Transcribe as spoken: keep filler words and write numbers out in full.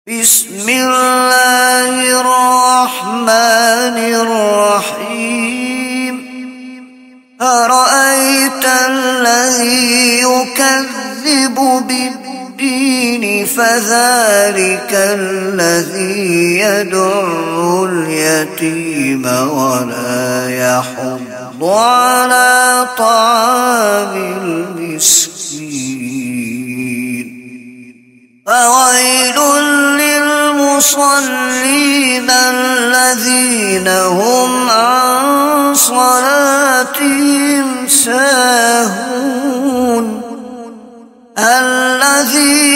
بسم الله الرحمن الرحيم أرأيت الذي يكذب بالدين فذلك الذي يدعو اليتيم ولا يحض على طعام المسكين فويل للمصلين الذين هم عن صلاتهم ساهون الذين